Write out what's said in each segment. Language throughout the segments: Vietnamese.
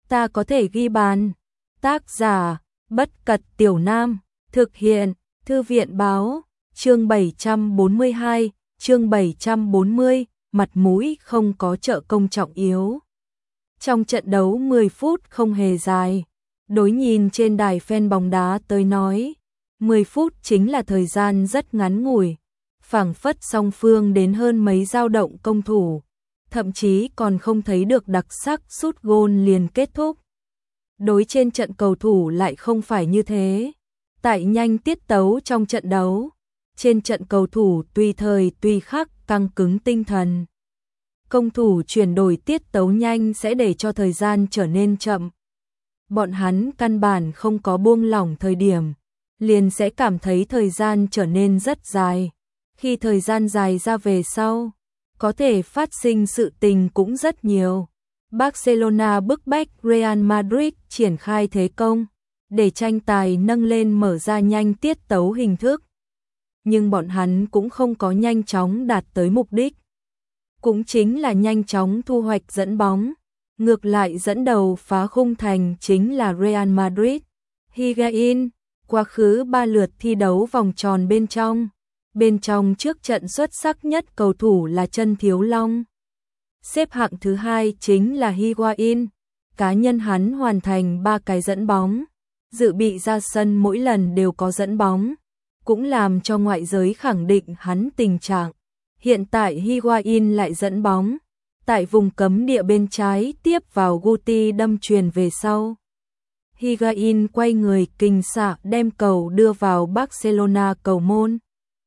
ta có thể ghi bàn. Tác giả, Bất Cật Tiểu Nam, thực hiện, Thư viện báo, chương 742, chương 740, mặt mũi không có trợ công trọng yếu. Trong trận đấu 10 phút không hề dài, đối nhìn trên đài fan bóng đá tới nói, 10 phút chính là thời gian rất ngắn ngủi, phảng phất song phương đến hơn mấy dao động công thủ, thậm chí còn không thấy được đặc sắc sút gôn liền kết thúc. Đối trên trận cầu thủ lại không phải như thế. Tại nhanh tiết tấu trong trận đấu, trên trận cầu thủ tùy thời tùy khắc căng cứng tinh thần. Công thủ chuyển đổi tiết tấu nhanh sẽ để cho thời gian trở nên chậm. Bọn hắn căn bản không có buông lỏng thời điểm, liền sẽ cảm thấy thời gian trở nên rất dài. Khi thời gian dài ra về sau, có thể phát sinh sự tình cũng rất nhiều. Barcelona bức bách Real Madrid triển khai thế công, để tranh tài nâng lên mở ra nhanh tiết tấu hình thức. Nhưng bọn hắn cũng không có nhanh chóng đạt tới mục đích. Cũng chính là nhanh chóng thu hoạch dẫn bóng. Ngược lại dẫn đầu phá khung thành chính là Real Madrid. Higuain, quá khứ 3 lượt thi đấu vòng tròn bên trong. Bên trong trước trận xuất sắc nhất cầu thủ là Chân Thiếu Long. Xếp hạng thứ 2 chính là Higuain. Cá nhân hắn hoàn thành 3 cái dẫn bóng. Dự bị ra sân mỗi lần đều có dẫn bóng. Cũng làm cho ngoại giới khẳng định hắn tình trạng. Hiện tại Higuain lại dẫn bóng. Tại vùng cấm địa bên trái tiếp vào Guti đâm chuyền về sau. Higuain quay người kình xạ đem cầu đưa vào Barcelona cầu môn.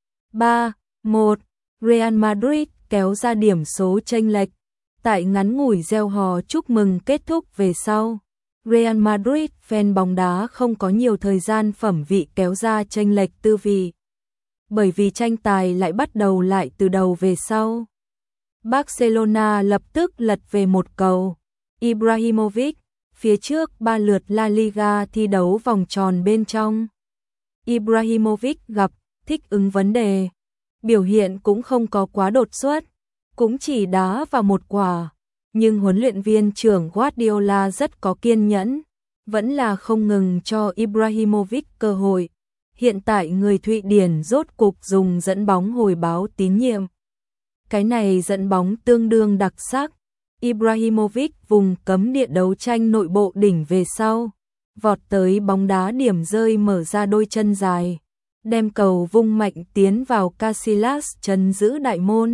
3-1, Real Madrid kéo ra điểm số chênh lệch. Tại ngắn ngủi reo hò chúc mừng kết thúc về sau, Real Madrid fan bóng đá không có nhiều thời gian phẩm vị kéo ra chênh lệch tư vị. Bởi vì tranh tài lại bắt đầu lại từ đầu về sau. Barcelona lập tức lật về một cầu. Ibrahimovic, phía trước 3 lượt La Liga thi đấu vòng tròn bên trong. Ibrahimovic gặp thích ứng vấn đề. Biểu hiện cũng không có quá đột xuất, cũng chỉ đá vào một quả. Nhưng huấn luyện viên trưởng Guardiola rất có kiên nhẫn, vẫn là không ngừng cho Ibrahimovic cơ hội. Hiện tại người Thụy Điển rốt cục dùng dẫn bóng hồi báo tín nhiệm. Cái này dẫn bóng tương đương đặc sắc. Ibrahimovic vùng cấm địa đấu tranh nội bộ đỉnh về sau, vọt tới bóng đá điểm rơi mở ra đôi chân dài, đem cầu vung mạnh tiến vào Casillas trấn giữ đại môn.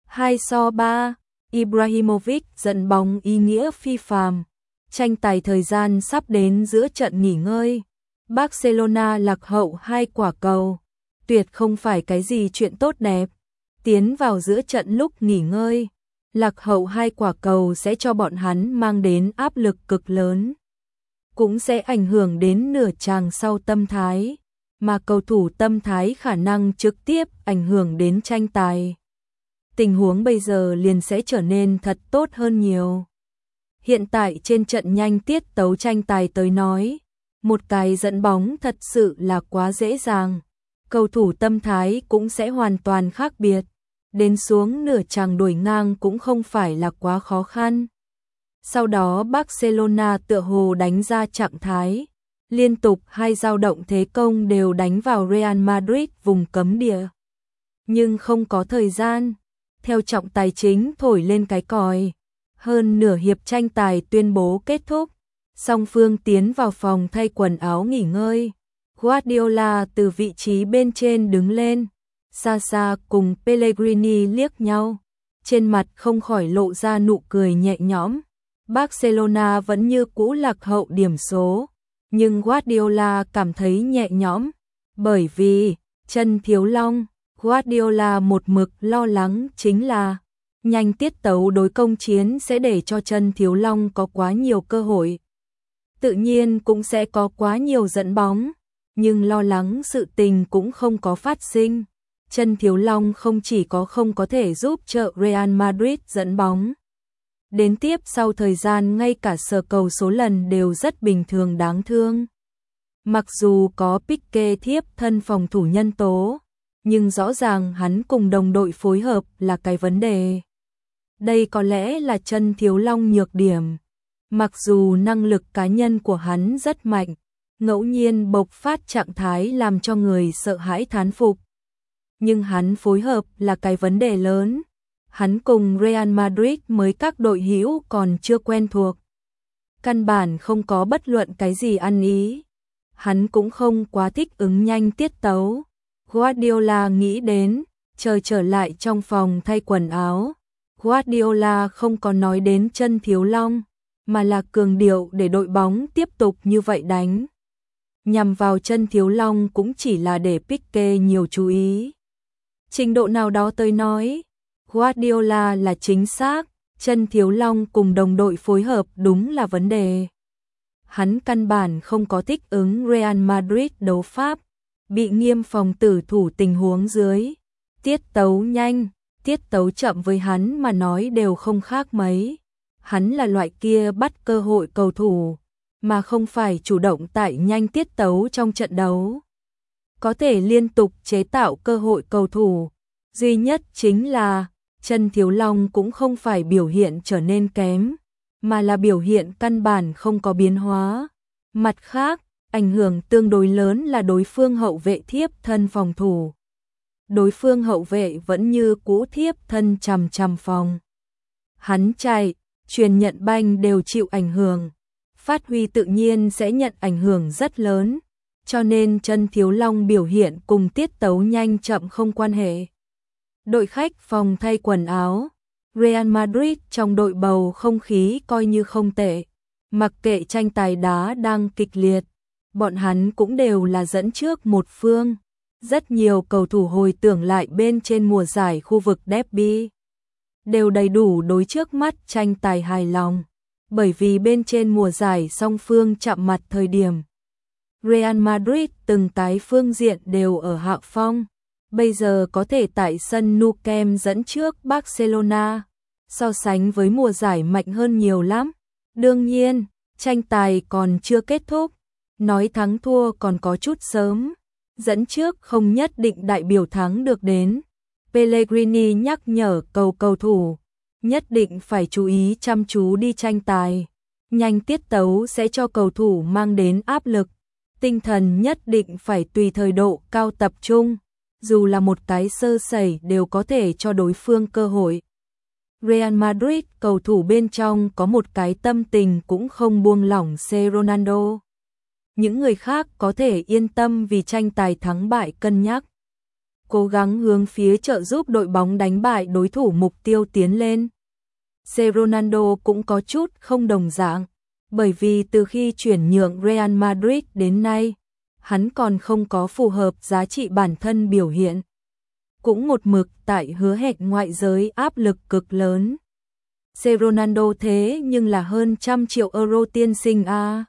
2-3, Ibrahimovic dẫn bóng ý nghĩa phi phàm. Tranh tài thời gian sắp đến giữa trận nghỉ ngơi. Barcelona lạc hậu 2 quả cầu. Tuyệt không phải cái gì chuyện tốt đẹp. Tiến vào giữa trận lúc nghỉ ngơi, lạc hậu 2 quả cầu sẽ cho bọn hắn mang đến áp lực cực lớn. Cũng sẽ ảnh hưởng đến nửa chàng sau tâm thái, mà cầu thủ tâm thái khả năng trực tiếp ảnh hưởng đến tranh tài. Tình huống bây giờ liền sẽ trở nên thật tốt hơn nhiều. Hiện tại trên trận nhanh tiết tấu tranh tài tới nói, một cái dẫn bóng thật sự là quá dễ dàng. Cầu thủ tâm thái cũng sẽ hoàn toàn khác biệt. Đến xuống nửa chàng đuổi ngang cũng không phải là quá khó khăn. Sau đó Barcelona tựa hồ đánh ra trạng thái. Liên tục 2 dao động thế công đều đánh vào Real Madrid vùng cấm địa. Nhưng không có thời gian. Theo trọng tài chính thổi lên cái còi. Hơn nửa hiệp tranh tài tuyên bố kết thúc. Song phương tiến vào phòng thay quần áo nghỉ ngơi. Guardiola từ vị trí bên trên đứng lên. Xa xa cùng Pellegrini liếc nhau. Trên mặt không khỏi lộ ra nụ cười nhẹ nhõm. Barcelona vẫn như cũ lạc hậu điểm số. Nhưng Guardiola cảm thấy nhẹ nhõm. Bởi vì, Chân Thiếu Long, Guardiola một mực lo lắng chính là nhanh tiết tấu đối công chiến sẽ để cho Chân Thiếu Long có quá nhiều cơ hội. Tự nhiên cũng sẽ có quá nhiều dẫn bóng. Nhưng lo lắng sự tình cũng không có phát sinh. Chân Thiếu Long không chỉ có không có thể giúp trợ Real Madrid dẫn bóng. Đến tiếp sau thời gian ngay cả sờ cầu số lần đều rất bình thường đáng thương. Mặc dù có Pique thiếp thân phòng thủ nhân tố, nhưng rõ ràng hắn cùng đồng đội phối hợp là cái vấn đề. Đây có lẽ là Chân Thiếu Long nhược điểm. Mặc dù năng lực cá nhân của hắn rất mạnh, ngẫu nhiên bộc phát trạng thái làm cho người sợ hãi thán phục. Nhưng hắn phối hợp là cái vấn đề lớn. Hắn cùng Real Madrid mới các đội hữu còn chưa quen thuộc. Căn bản không có bất luận cái gì ăn ý. Hắn cũng không quá thích ứng nhanh tiết tấu. Guardiola nghĩ đến, trời trở lại trong phòng thay quần áo. Guardiola không có nói đến chân thiếu long, mà là cường điệu để đội bóng tiếp tục như vậy đánh. Nhằm vào chân thiếu long cũng chỉ là để Pique nhiều chú ý. Trình độ nào đó tôi nói, Guardiola là chính xác, chân thiếu long cùng đồng đội phối hợp đúng là vấn đề. Hắn căn bản không có thích ứng Real Madrid đấu pháp, bị nghiêm phòng tử thủ tình huống dưới. Tiết tấu nhanh, tiết tấu chậm với hắn mà nói đều không khác mấy. Hắn là loại kia bắt cơ hội cầu thủ, mà không phải chủ động tải nhanh tiết tấu trong trận đấu. Có thể liên tục chế tạo cơ hội cầu thủ. Duy nhất chính là, chân thiếu long cũng không phải biểu hiện trở nên kém, mà là biểu hiện căn bản không có biến hóa. Mặt khác, ảnh hưởng tương đối lớn là đối phương hậu vệ thiếp thân phòng thủ. Đối phương hậu vệ vẫn như cũ thiếp thân chằm chằm phòng. Hắn chạy, truyền nhận banh đều chịu ảnh hưởng. Phát huy tự nhiên sẽ nhận ảnh hưởng rất lớn, cho nên chân thiếu long biểu hiện cùng tiết tấu nhanh chậm không quan hệ. Đội khách phòng thay quần áo, Real Madrid trong đội bầu không khí coi như không tệ. Mặc kệ tranh tài đá đang kịch liệt, bọn hắn cũng đều là dẫn trước một phương. Rất nhiều cầu thủ hồi tưởng lại bên trên mùa giải khu vực derby, đều đầy đủ đối trước mắt tranh tài hài lòng. Bởi vì bên trên mùa giải song phương chạm mặt thời điểm, Real Madrid từng cái phương diện đều ở hạ phong. Bây giờ có thể tại sân Nou Camp dẫn trước Barcelona, so sánh với mùa giải mạnh hơn nhiều lắm. Đương nhiên, tranh tài còn chưa kết thúc, nói thắng thua còn có chút sớm. Dẫn trước không nhất định đại biểu thắng được đến. Pellegrini nhắc nhở cầu thủ, nhất định phải chú ý chăm chú đi tranh tài. Nhanh tiết tấu sẽ cho cầu thủ mang đến áp lực. Tinh thần nhất định phải tùy thời độ cao tập trung. Dù là một cái sơ sẩy đều có thể cho đối phương cơ hội. Real Madrid cầu thủ bên trong có một cái tâm tình cũng không buông lỏng Ronaldo. Những người khác có thể yên tâm vì tranh tài thắng bại cân nhắc. Cố gắng hướng phía trợ giúp đội bóng đánh bại đối thủ mục tiêu tiến lên. Ronaldo cũng có chút không đồng dạng, bởi vì từ khi chuyển nhượng Real Madrid đến nay, hắn còn không có phù hợp giá trị bản thân biểu hiện. Cũng một mực tại hứa hẹn ngoại giới áp lực cực lớn. Ronaldo thế nhưng là hơn 100 triệu euro tiên sinh a.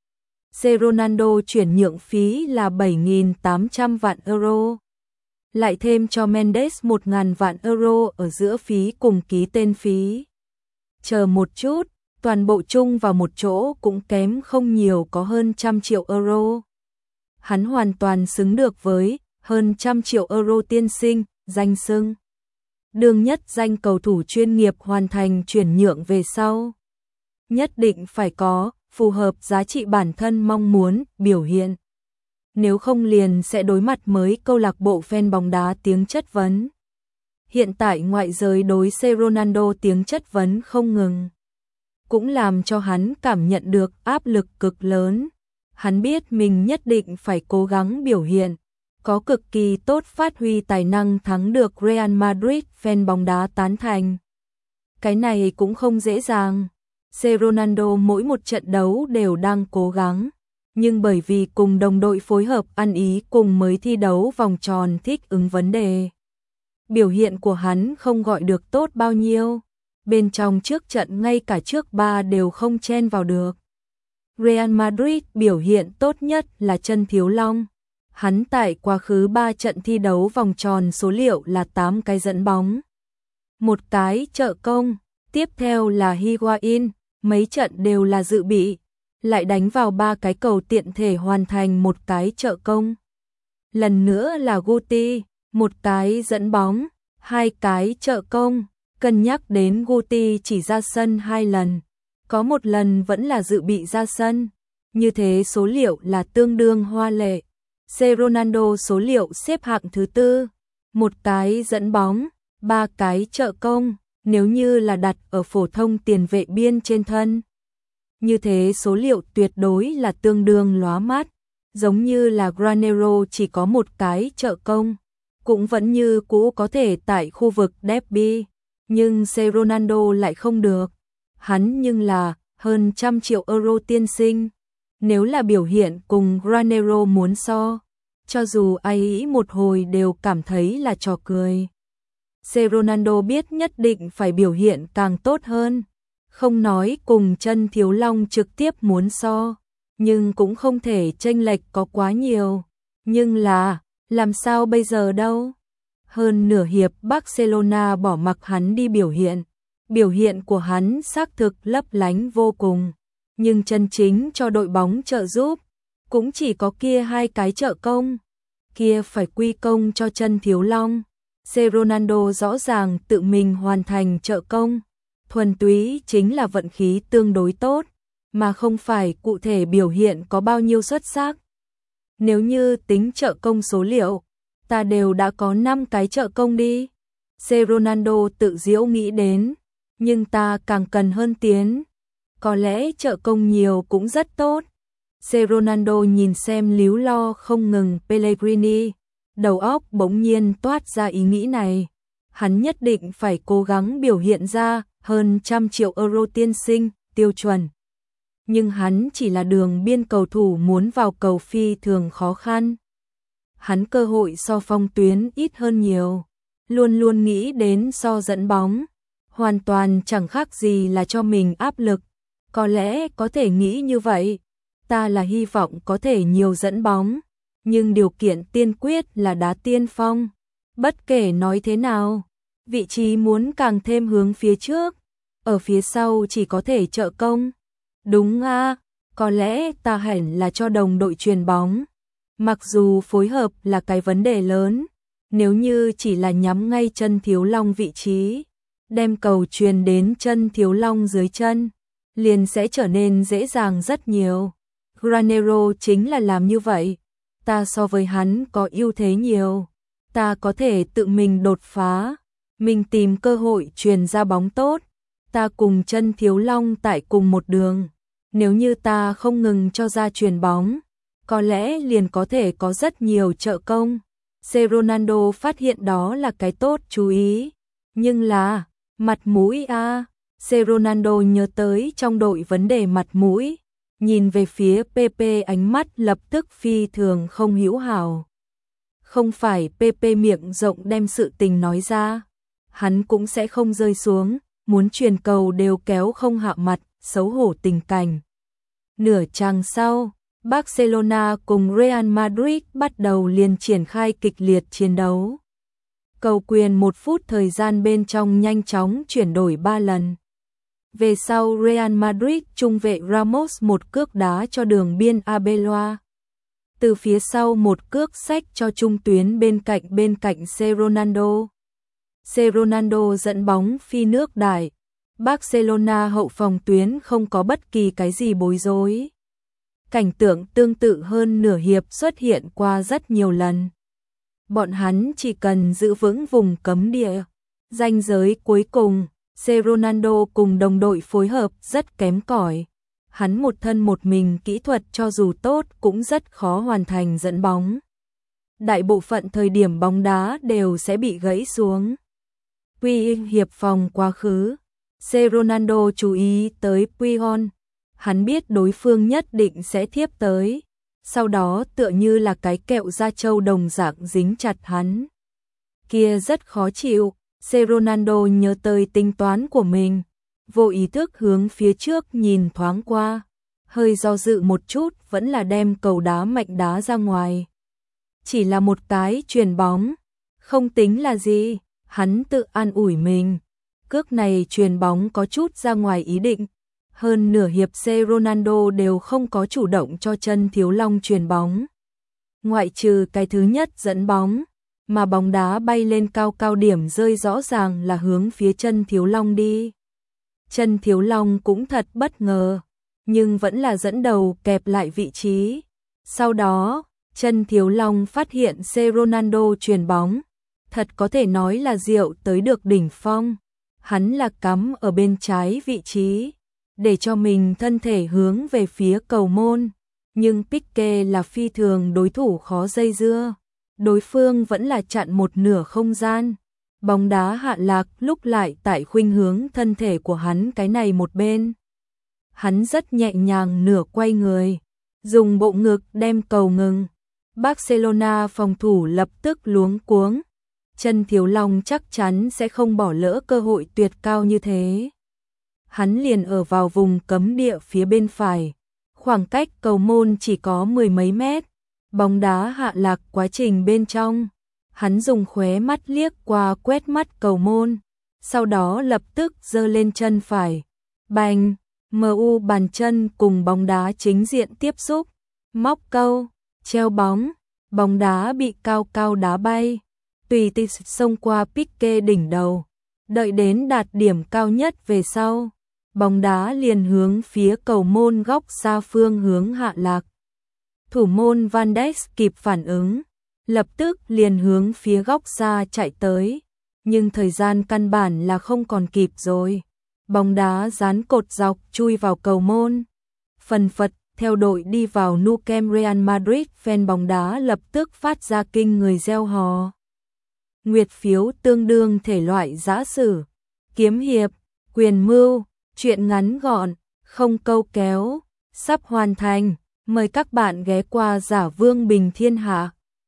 Ronaldo chuyển nhượng phí là 7.800 vạn euro. Lại thêm cho Mendes 1.000 vạn euro ở giữa phí cùng ký tên phí. Chờ một chút, toàn bộ chung vào một chỗ cũng kém không nhiều có hơn 100 triệu euro. Hắn hoàn toàn xứng được với hơn 100 triệu euro tiên sinh, danh xưng. Đương nhất danh cầu thủ chuyên nghiệp hoàn thành chuyển nhượng về sau. Nhất định phải có, phù hợp giá trị bản thân mong muốn, biểu hiện. Nếu không liền sẽ đối mặt mới câu lạc bộ fan bóng đá tiếng chất vấn. Hiện tại ngoại giới đối Ronaldo tiếng chất vấn không ngừng. Cũng làm cho hắn cảm nhận được áp lực cực lớn. Hắn biết mình nhất định phải cố gắng biểu hiện, có cực kỳ tốt phát huy tài năng thắng được Real Madrid fan bóng đá tán thành. Cái này cũng không dễ dàng. Ronaldo mỗi một trận đấu đều đang cố gắng, nhưng bởi vì cùng đồng đội phối hợp ăn ý cùng mới thi đấu vòng tròn thích ứng vấn đề. Biểu hiện của hắn không gọi được tốt bao nhiêu, bên trong trước trận ngay cả trước ba đều không chen vào được. Real Madrid biểu hiện tốt nhất là chân thiếu long. Hắn tại quá khứ 3 trận thi đấu vòng tròn số liệu là 8 cái dẫn bóng, một cái trợ công, tiếp theo là Higuain, mấy trận đều là dự bị, lại đánh vào 3 cái cầu tiện thể hoàn thành một cái trợ công. Lần nữa là Guti, một cái dẫn bóng, 2 cái trợ công, cân nhắc đến Guti chỉ ra sân 2 lần, có một lần vẫn là dự bị ra sân. Như thế số liệu là tương đương hoa lệ. C. Ronaldo số liệu xếp hạng thứ tư, một cái dẫn bóng, 3 cái trợ công, nếu như là đặt ở phổ thông tiền vệ biên trên thân. Như thế số liệu tuyệt đối là tương đương lóa mắt, giống như là Granero chỉ có một cái trợ công, cũng vẫn như cũ có thể tại khu vực derby, nhưng C. Ronaldo lại không được. Hắn nhưng là hơn 100 triệu euro tiên sinh. Nếu là biểu hiện cùng Granero muốn so, cho dù ai ý một hồi đều cảm thấy là trò cười. C. Ronaldo biết nhất định phải biểu hiện càng tốt hơn, không nói cùng chân thiếu long trực tiếp muốn so, nhưng cũng không thể chênh lệch có quá nhiều. Nhưng là, làm sao bây giờ đâu? Hơn nửa hiệp Barcelona bỏ mặc hắn đi biểu hiện. Biểu hiện của hắn xác thực lấp lánh vô cùng, nhưng chân chính cho đội bóng trợ giúp cũng chỉ có kia 2 cái trợ công, kia phải quy công cho chân thiếu long. C. Ronaldo rõ ràng tự mình hoàn thành trợ công, thuần túy chính là vận khí tương đối tốt, mà không phải cụ thể biểu hiện có bao nhiêu xuất sắc. Nếu như tính trợ công số liệu, ta đều đã có 5 cái trợ công đi. C. Ronaldo tự giễu nghĩ đến, nhưng ta càng cần hơn tiến. Có lẽ trợ công nhiều cũng rất tốt. C. Ronaldo nhìn xem líu lo không ngừng Pellegrini, đầu óc bỗng nhiên toát ra ý nghĩ này. Hắn nhất định phải cố gắng biểu hiện ra hơn 100 triệu euro tiên sinh, tiêu chuẩn. Nhưng hắn chỉ là đường biên cầu thủ muốn vào cầu phi thường khó khăn. Hắn cơ hội so phong tuyến ít hơn nhiều, luôn luôn nghĩ đến so dẫn bóng. Hoàn toàn chẳng khác gì là cho mình áp lực. Có lẽ có thể nghĩ như vậy, ta là hy vọng có thể nhiều dẫn bóng, nhưng điều kiện tiên quyết là đá tiên phong. Bất kể nói thế nào, vị trí muốn càng thêm hướng phía trước, ở phía sau chỉ có thể trợ công. Đúng à, có lẽ ta hẳn là cho đồng đội chuyền bóng. Mặc dù phối hợp là cái vấn đề lớn, nếu như chỉ là nhắm ngay chân thiếu long vị trí, đem cầu truyền đến chân thiếu long dưới chân, liền sẽ trở nên dễ dàng rất nhiều. Granero chính là làm như vậy. Ta so với hắn có ưu thế nhiều. Ta có thể tự mình đột phá, mình tìm cơ hội truyền ra bóng tốt. Ta cùng chân thiếu long tại cùng một đường. Nếu như ta không ngừng cho ra truyền bóng, có lẽ liền có thể có rất nhiều trợ công. C. Ronaldo phát hiện đó là cái tốt chú ý. Nhưng là, mặt mũi à. C. Ronaldo nhớ tới trong đội vấn đề mặt mũi. Nhìn về phía PP ánh mắt lập tức phi thường không hữu hảo. Không phải PP miệng rộng đem sự tình nói ra, hắn cũng sẽ không rơi xuống, muốn truyền cầu đều kéo không hạ mặt, xấu hổ tình cảnh. Nửa chặng sau, Barcelona cùng Real Madrid bắt đầu liền triển khai kịch liệt chiến đấu. Cầu quyền 1 phút thời gian bên trong nhanh chóng chuyển đổi 3 lần. Về sau Real Madrid trung vệ Ramos một cước đá cho đường biên Arbeloa. Từ phía sau một cước xách cho trung tuyến bên cạnh C. Ronaldo. C. Ronaldo dẫn bóng phi nước đại. Barcelona hậu phòng tuyến không có bất kỳ cái gì bối rối. Cảnh tượng tương tự hơn nửa hiệp xuất hiện qua rất nhiều lần. Bọn hắn chỉ cần giữ vững vùng cấm địa. Ranh giới cuối cùng, C. Ronaldo cùng đồng đội phối hợp rất kém cỏi. Hắn một thân một mình kỹ thuật cho dù tốt cũng rất khó hoàn thành dẫn bóng. Đại bộ phận thời điểm bóng đá đều sẽ bị gãy xuống. Quy hiệp phòng quá khứ, C. Ronaldo chú ý tới Puyol. Hắn biết đối phương nhất định sẽ thiếp tới. Sau đó tựa như là cái kẹo da trâu đồng dạng dính chặt hắn. Kia rất khó chịu. C. Ronaldo nhớ tới tính toán của mình, vô ý thức hướng phía trước nhìn thoáng qua, hơi do dự một chút vẫn là đem cầu đá mạnh đá ra ngoài. Chỉ là một cái chuyền bóng, không tính là gì, hắn tự an ủi mình. Cước này chuyền bóng có chút ra ngoài ý định. Hơn nửa hiệp C. Ronaldo đều không có chủ động cho chân thiếu long chuyền bóng. Ngoại trừ cái thứ nhất dẫn bóng, mà bóng đá bay lên cao điểm rơi rõ ràng là hướng phía chân thiếu long đi. Chân Thiếu Long cũng thật bất ngờ, nhưng vẫn là dẫn đầu kẹp lại vị trí. Sau đó, Chân Thiếu Long phát hiện C. Ronaldo chuyền bóng, thật có thể nói là diệu tới được đỉnh phong. Hắn là cắm ở bên trái vị trí, để cho mình thân thể hướng về phía cầu môn, nhưng Pique là phi thường đối thủ khó dây dưa. Đối phương vẫn là chặn một nửa không gian. Bóng đá hạ lạc lúc lại tại khuynh hướng thân thể của hắn cái này một bên. Hắn rất nhẹ nhàng nửa quay người, dùng bộ ngực đem cầu ngừng. Barcelona phòng thủ lập tức luống cuống. Chân Thiếu Long chắc chắn sẽ không bỏ lỡ cơ hội tuyệt cao như thế. Hắn liền ở vào vùng cấm địa phía bên phải. Khoảng cách cầu môn chỉ có mười mấy mét. Bóng đá hạ lạc quá trình bên trong. Hắn dùng khóe mắt liếc qua quét mắt cầu môn. Sau đó lập tức giơ lên chân phải. Bành! MU bàn chân cùng bóng đá chính diện tiếp xúc. Móc câu, treo bóng. Bóng đá bị cao cao đá bay. Tùy tịch xông qua Pique đỉnh đầu. Đợi đến đạt điểm cao nhất về sau. Bóng đá liền hướng phía cầu môn góc xa phương hướng hạ lạc. Thủ môn Van Dijk kịp phản ứng, lập tức liền hướng phía góc xa chạy tới, nhưng thời gian căn bản là không còn kịp rồi. Bóng đá dán cột dọc chui vào cầu môn. Phần phật theo đội đi vào Nou Camp Real Madrid, fan bóng đá lập tức phát ra kinh người reo hò. Nguyệt phiếu tương đương thể loại giã sử, kiếm hiệp, quyền mưu, truyện ngắn gọn, không câu kéo, sắp hoàn thành. Mời các bạn ghé qua Giả Vương Bình Thiên Hạ.